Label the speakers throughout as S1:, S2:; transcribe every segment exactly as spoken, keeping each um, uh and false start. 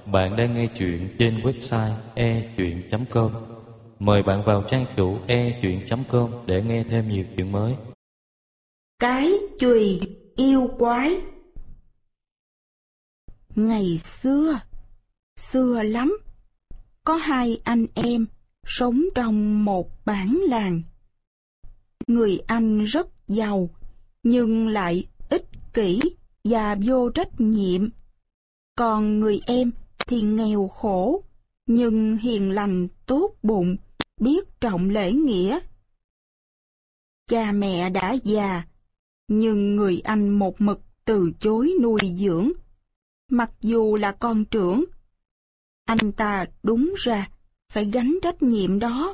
S1: Bạn đang nghe chuyện trên website e chuyện chấm com. Mời bạn vào trang chủ e chuyện chấm com để nghe thêm nhiều chuyện mới.
S2: Cái chùy yêu quái. Ngày xưa, xưa lắm, có hai anh em sống trong một bản làng. Người anh rất giàu, nhưng lại ích kỷ và vô trách nhiệm. Còn người em thì nghèo khổ, nhưng hiền lành tốt bụng, biết trọng lễ nghĩa. Cha mẹ đã già, nhưng người anh một mực từ chối nuôi dưỡng. Mặc dù là con trưởng, anh ta đúng ra phải gánh trách nhiệm đó.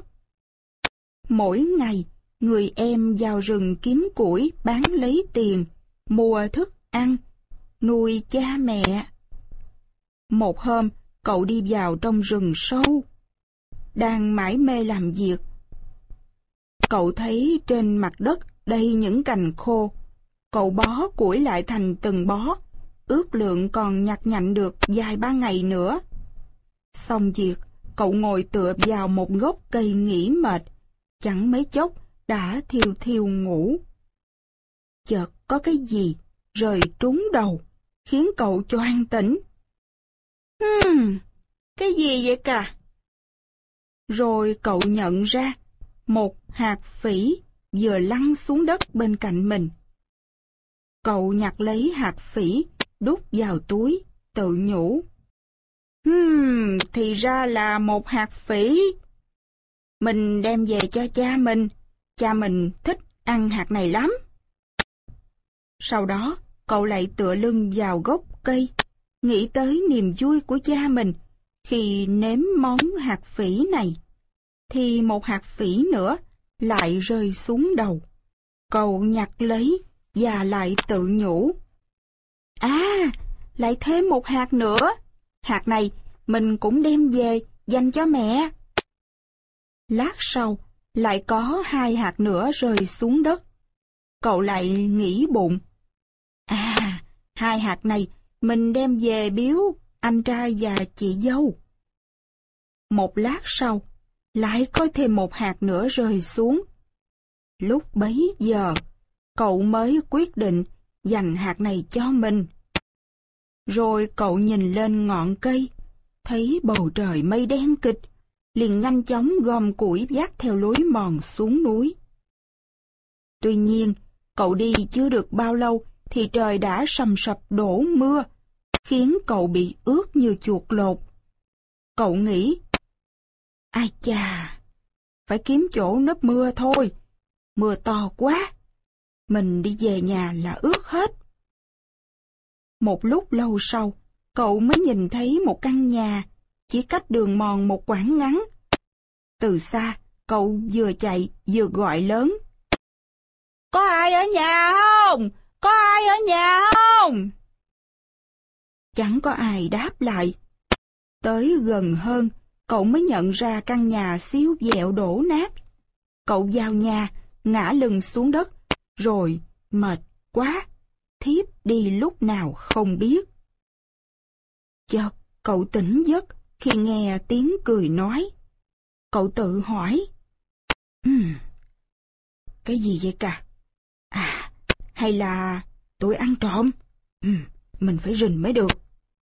S2: Mỗi ngày, người em vào rừng kiếm củi bán lấy tiền, mua thức ăn, nuôi cha mẹ. Một hôm, cậu đi vào trong rừng sâu, đang mải mê làm việc. Cậu thấy trên mặt đất đầy những cành khô. Cậu bó củi lại thành từng bó, ước lượng còn nhặt nhạnh được vài ba ngày nữa. Xong việc, cậu ngồi tựa vào một gốc cây nghỉ mệt, chẳng mấy chốc đã thiêu thiêu ngủ. Chợt có cái gì rơi trúng đầu, khiến cậu choàng tỉnh. Hmm, cái gì vậy cả? Rồi cậu nhận ra một hạt phỉ vừa lăn xuống đất bên cạnh mình. Cậu nhặt lấy hạt phỉ, đút vào túi, tự nhủ. Hmm, thì ra là một hạt phỉ. Mình đem về cho cha mình, cha mình thích ăn hạt này lắm. Sau đó, cậu lại tựa lưng vào gốc cây, nghĩ tới niềm vui của cha mình khi nếm món hạt phỉ này. Thì một hạt phỉ nữa lại rơi xuống đầu. Cậu nhặt lấy và lại tự nhủ. À, lại thêm một hạt nữa. Hạt này mình cũng đem về dành cho mẹ. Lát sau, lại có hai hạt nữa rơi xuống đất. Cậu lại nghĩ bụng. À, hai hạt này mình đem về biếu anh trai và chị dâu. Một lát sau, lại có thêm một hạt nữa rơi xuống. Lúc bấy giờ, cậu mới quyết định dành hạt này cho mình. Rồi cậu nhìn lên ngọn cây, thấy bầu trời mây đen kịt, liền nhanh chóng gom củi vác theo lối mòn xuống núi. Tuy nhiên, cậu đi chưa được bao lâu thì trời đã sầm sập đổ mưa, khiến cậu bị ướt như chuột lột. Cậu nghĩ, ai chà, phải kiếm chỗ nấp mưa thôi, mưa to quá, mình đi về nhà là ướt hết. Một lúc lâu sau, cậu mới nhìn thấy một căn nhà, chỉ cách đường mòn một quãng ngắn. Từ xa, cậu vừa chạy vừa gọi lớn. Có ai ở nhà không? Có ai ở nhà không? Chẳng có ai đáp lại. Tới gần hơn, cậu mới nhận ra căn nhà xíu dẹo đổ nát. Cậu vào nhà, ngã lưng xuống đất, rồi mệt quá, thiếp đi lúc nào không biết. Chợt cậu tỉnh giấc khi nghe tiếng cười nói. Cậu tự hỏi. Um, cái gì vậy cả? À, hay là tôi ăn trộm? Um, mình phải rình mới được.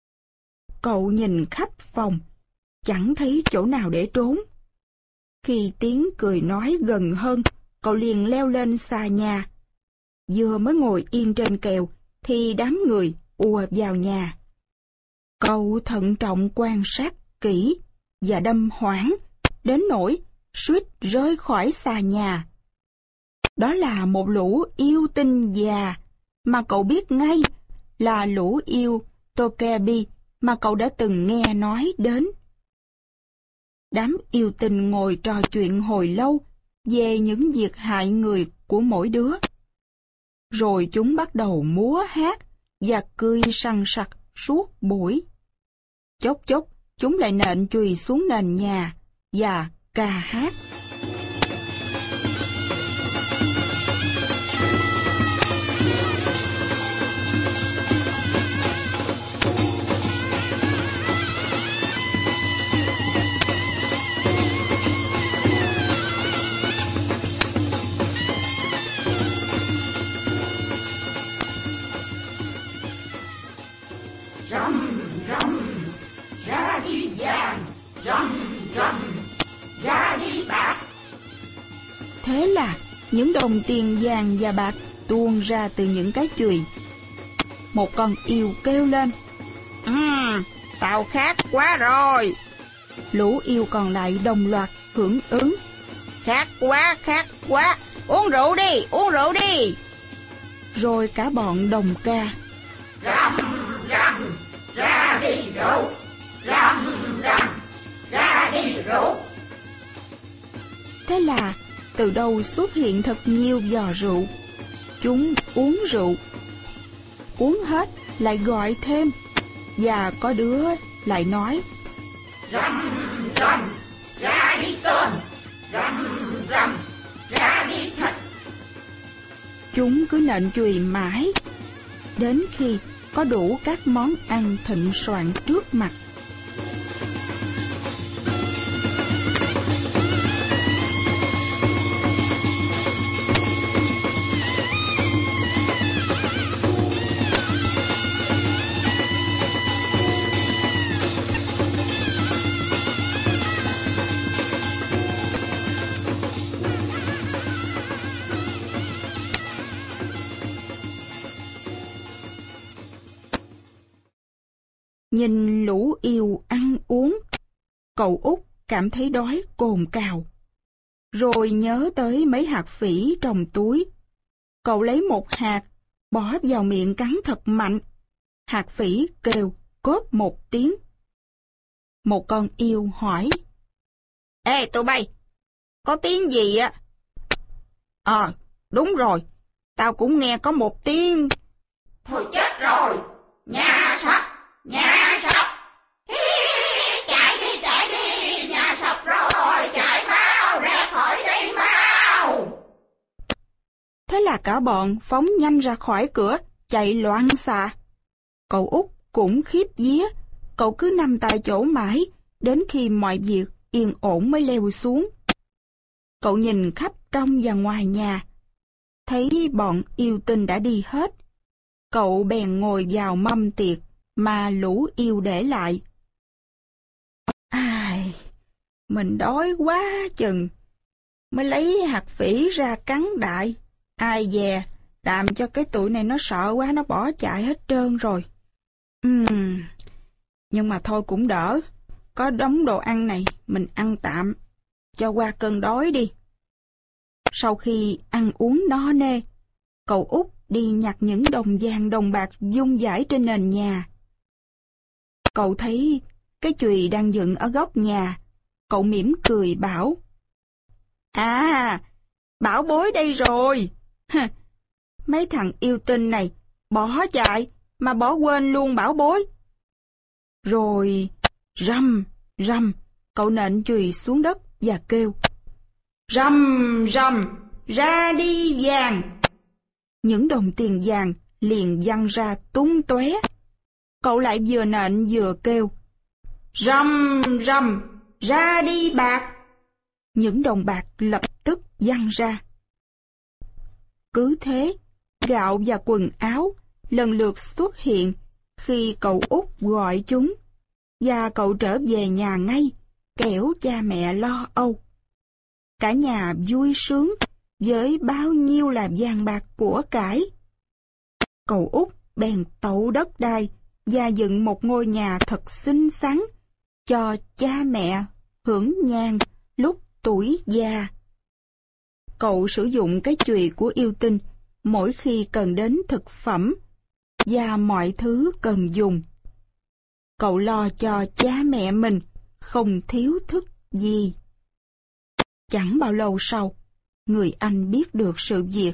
S2: Cậu nhìn khắp phòng, chẳng thấy chỗ nào để trốn. Khi tiếng cười nói gần hơn, cậu liền leo lên xà nhà. Vừa mới ngồi yên trên kèo, thì đám người ùa vào nhà. Cậu thận trọng quan sát kỹ và đâm hoảng, đến nỗi suýt rơi khỏi xà nhà. Đó là một lũ yêu tinh già, mà cậu biết ngay là lũ yêu Tokebi mà cậu đã từng nghe nói đến. Đám yêu tinh ngồi trò chuyện hồi lâu về những việc hại người của mỗi đứa. Rồi chúng bắt đầu múa hát và cười sằng sặc suốt buổi. Chốc chốc, chúng lại nện chùy xuống nền nhà và ca hát. Thế là những đồng tiền vàng và bạc tuôn ra từ những cái chùy. Một con yêu kêu lên: Ừm, tao khát quá rồi. Lũ yêu còn lại đồng loạt hưởng ứng: Khát quá, khát quá, uống rượu đi, uống rượu đi. Rồi cả bọn đồng ca:
S3: Rầm, rầm, ra đi rượu, rầm, rầm, ra đi rượu.
S2: Thế là từ đâu xuất hiện thật nhiều giò rượu. Chúng uống rượu, uống hết lại gọi thêm, và có đứa lại nói:
S3: Rầm, rầm, ra đi tôm, rầm, rầm, ra đi thịt.
S2: Chúng cứ nện chùy mãi, đến khi có đủ các món ăn thịnh soạn trước mặt. Nhìn lũ yêu ăn uống, cậu Út cảm thấy đói cồn cào. Rồi nhớ tới mấy hạt phỉ trong túi. Cậu lấy một hạt, bỏ vào miệng cắn thật mạnh. Hạt phỉ kêu cốp một tiếng. Một con yêu hỏi: Ê tụi bay, có tiếng gì á? Ờ, đúng rồi, tao cũng nghe có một tiếng.
S3: Thôi chết rồi, nhà sập, nhà sập. Chạy đi, chạy đi, nhà sập rồi, chạy mau, ra khỏi đây mau.
S2: Thế là cả bọn phóng nhanh ra khỏi cửa, chạy loạn xạ. Cậu Út cũng khiếp vía, cậu cứ nằm tại chỗ mãi, đến khi mọi việc yên ổn mới leo xuống. Cậu nhìn khắp trong và ngoài nhà, thấy bọn yêu tinh đã đi hết. Cậu bèn ngồi vào mâm tiệc mà lũ yêu để lại. Ai, mình đói quá chừng, mới lấy hạt phỉ ra cắn đại. Ai dè, làm cho cái tụi này nó sợ quá, nó bỏ chạy hết trơn rồi. Ừm, nhưng mà thôi cũng đỡ, có đống đồ ăn này, mình ăn tạm, cho qua cơn đói đi. Sau khi ăn uống no nê, cậu Út đi nhặt những đồng vàng đồng bạc vung vãi trên nền nhà. Cậu thấy cái chùy đang dựng ở góc nhà, cậu mỉm cười bảo: À, bảo bối đây rồi. Mấy thằng yêu tinh này bỏ chạy mà bỏ quên luôn bảo bối. Rồi rầm rầm, cậu nện chùy xuống đất và kêu: Rầm rầm, ra đi vàng. Những đồng tiền vàng liền văng ra tung tóe. Cậu lại vừa nện vừa kêu: Rầm rầm, ra đi bạc. Những đồng bạc lập tức văng ra. Cứ thế, gạo và quần áo lần lượt xuất hiện khi cậu Út gọi chúng, và cậu trở về nhà ngay, kẻo cha mẹ lo âu. Cả nhà vui sướng với bao nhiêu là vàng bạc của cải. Cậu Út bèn tậu đất đai và dựng một ngôi nhà thật xinh xắn cho cha mẹ hưởng nhàn lúc tuổi già. Cậu sử dụng cái chùy của yêu tinh mỗi khi cần đến thực phẩm và mọi thứ cần dùng. Cậu lo cho cha mẹ mình không thiếu thức gì. Chẳng bao lâu sau, người anh biết được sự việc.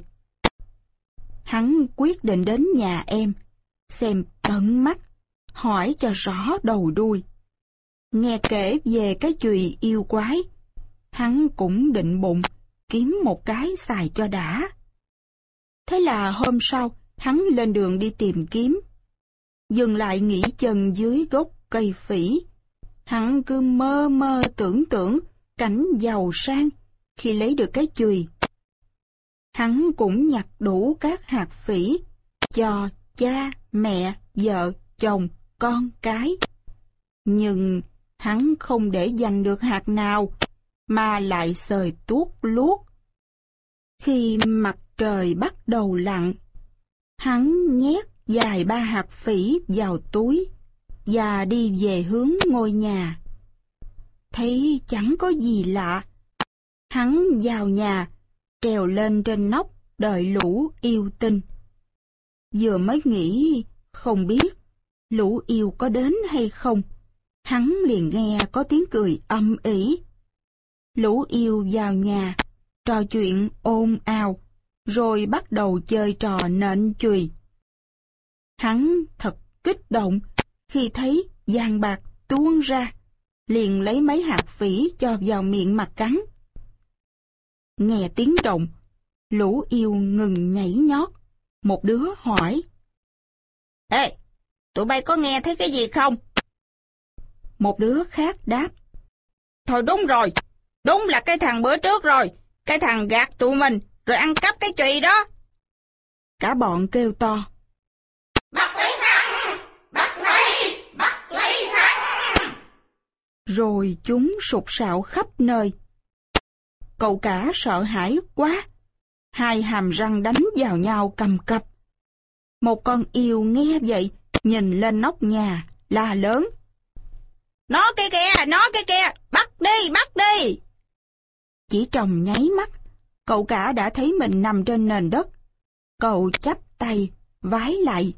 S2: Hắn quyết định đến nhà em, xem tận mắt, hỏi cho rõ đầu đuôi. Nghe kể về cái chùy yêu quái, hắn cũng định bụng kiếm một cái xài cho đã. Thế là hôm sau, hắn lên đường đi tìm kiếm. Dừng lại nghỉ chân dưới gốc cây phỉ. Hắn cứ mơ mơ tưởng tượng cảnh giàu sang khi lấy được cái chùy. Hắn cũng nhặt đủ các hạt phỉ cho cha, mẹ, vợ, chồng, con cái. Nhưng hắn không để dành được hạt nào, mà lại xời tuốt luốt. Khi mặt trời bắt đầu lặn, hắn nhét vài ba hạt phỉ vào túi và đi về hướng ngôi nhà. Thấy chẳng có gì lạ, hắn vào nhà, trèo lên trên nóc đợi lũ yêu tinh. Vừa mới nghĩ không biết lũ yêu có đến hay không, hắn liền nghe có tiếng cười âm ỉ. Lũ yêu vào nhà, trò chuyện ồn ào, rồi bắt đầu chơi trò nện chùy. Hắn thật kích động khi thấy vàng bạc tuôn ra, liền lấy mấy hạt phỉ cho vào miệng mà cắn. Nghe tiếng động, lũ yêu ngừng nhảy nhót. Một đứa hỏi: Ê, tụi bay có nghe thấy cái gì không? Một đứa khác đáp: Thôi đúng rồi, đúng là cái thằng bữa trước rồi, cái thằng gạt tụi mình rồi ăn cắp cái chùy đó. Cả bọn kêu to:
S3: Bắt lấy hắn, bắt lấy, bắt lấy hắn.
S2: Rồi chúng sục sạo khắp nơi. Cậu cả sợ hãi quá, hai hàm răng đánh vào nhau cầm cập. Một con yêu nghe vậy, nhìn lên nóc nhà, la lớn: Nó kia kìa, nó kia kìa, bắt đi, bắt đi. Chỉ trong nháy mắt, cậu cả đã thấy mình nằm trên nền đất. Cậu chắp tay, vái lại: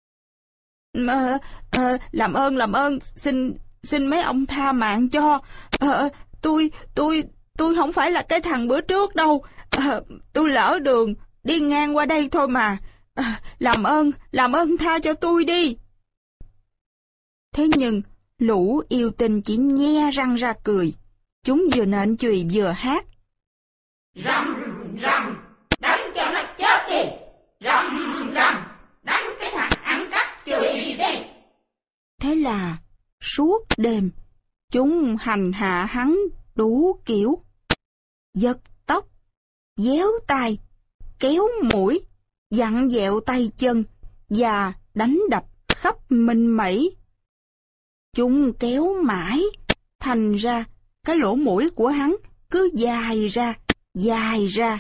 S2: à, à, Làm ơn, làm ơn, xin, xin mấy ông tha mạng cho. À, tôi, tôi, tôi không phải là cái thằng bữa trước đâu. À, tôi lỡ đường, đi ngang qua đây thôi mà. À, làm ơn, làm ơn tha cho tôi đi. Thế nhưng, lũ yêu tinh chỉ nhe răng ra cười. Chúng vừa nện chùy vừa hát:
S3: Rầm, rầm, đánh cho nó chết đi. Rầm, rầm, đánh cái thằng ăn cắp chùy đi.
S2: Thế là, suốt đêm, chúng hành hạ hắn đủ kiểu. Giật tóc, déo tai, kéo mũi, vặn vẹo tay chân và đánh đập khắp mình mẩy. Chúng kéo mãi, thành ra cái lỗ mũi của hắn cứ dài ra, dài ra.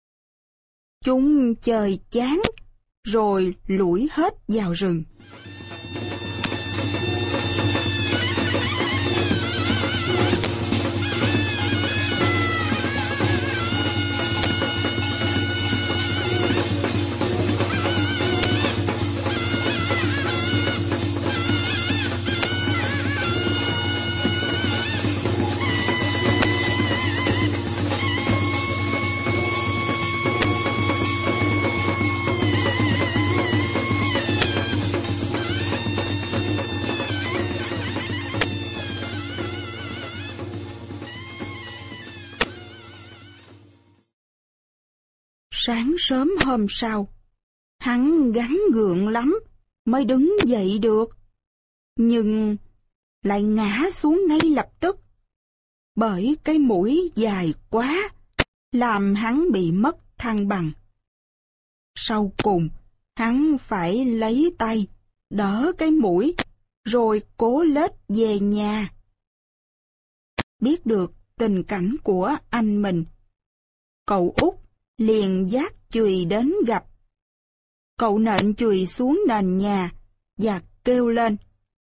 S2: Chúng chơi chán, rồi lủi hết vào rừng. Sáng sớm hôm sau, hắn gắng gượng lắm mới đứng dậy được, nhưng lại ngã xuống ngay lập tức, bởi cái mũi dài quá, làm hắn bị mất thăng bằng. Sau cùng, hắn phải lấy tay, đỡ cái mũi, rồi cố lết về nhà. Biết được tình cảnh của anh mình, cậu út liền vác chùy đến gặp. Cậu nện chùy xuống nền nhà và kêu lên: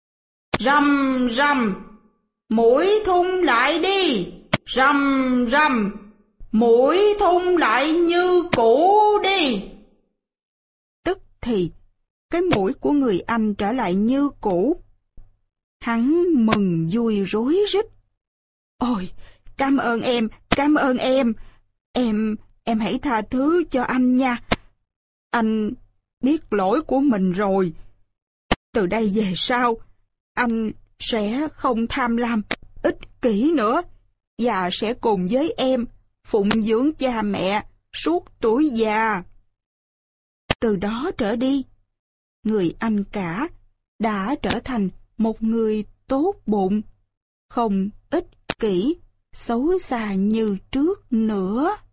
S2: Rầm rầm, mũi thun lại đi, rầm rầm, mũi thun lại như cũ đi. Tức thì, cái mũi của người anh trở lại như cũ. Hắn mừng vui rối rít: Ôi, cảm ơn em, cảm ơn em, em... Em hãy tha thứ cho anh nha. Anh biết lỗi của mình rồi. Từ đây về sau, anh sẽ không tham lam, ích kỷ nữa, và sẽ cùng với em phụng dưỡng cha mẹ suốt tuổi già. Từ đó trở đi, người anh cả đã trở thành một người tốt bụng, không ích kỷ, xấu xa như trước nữa.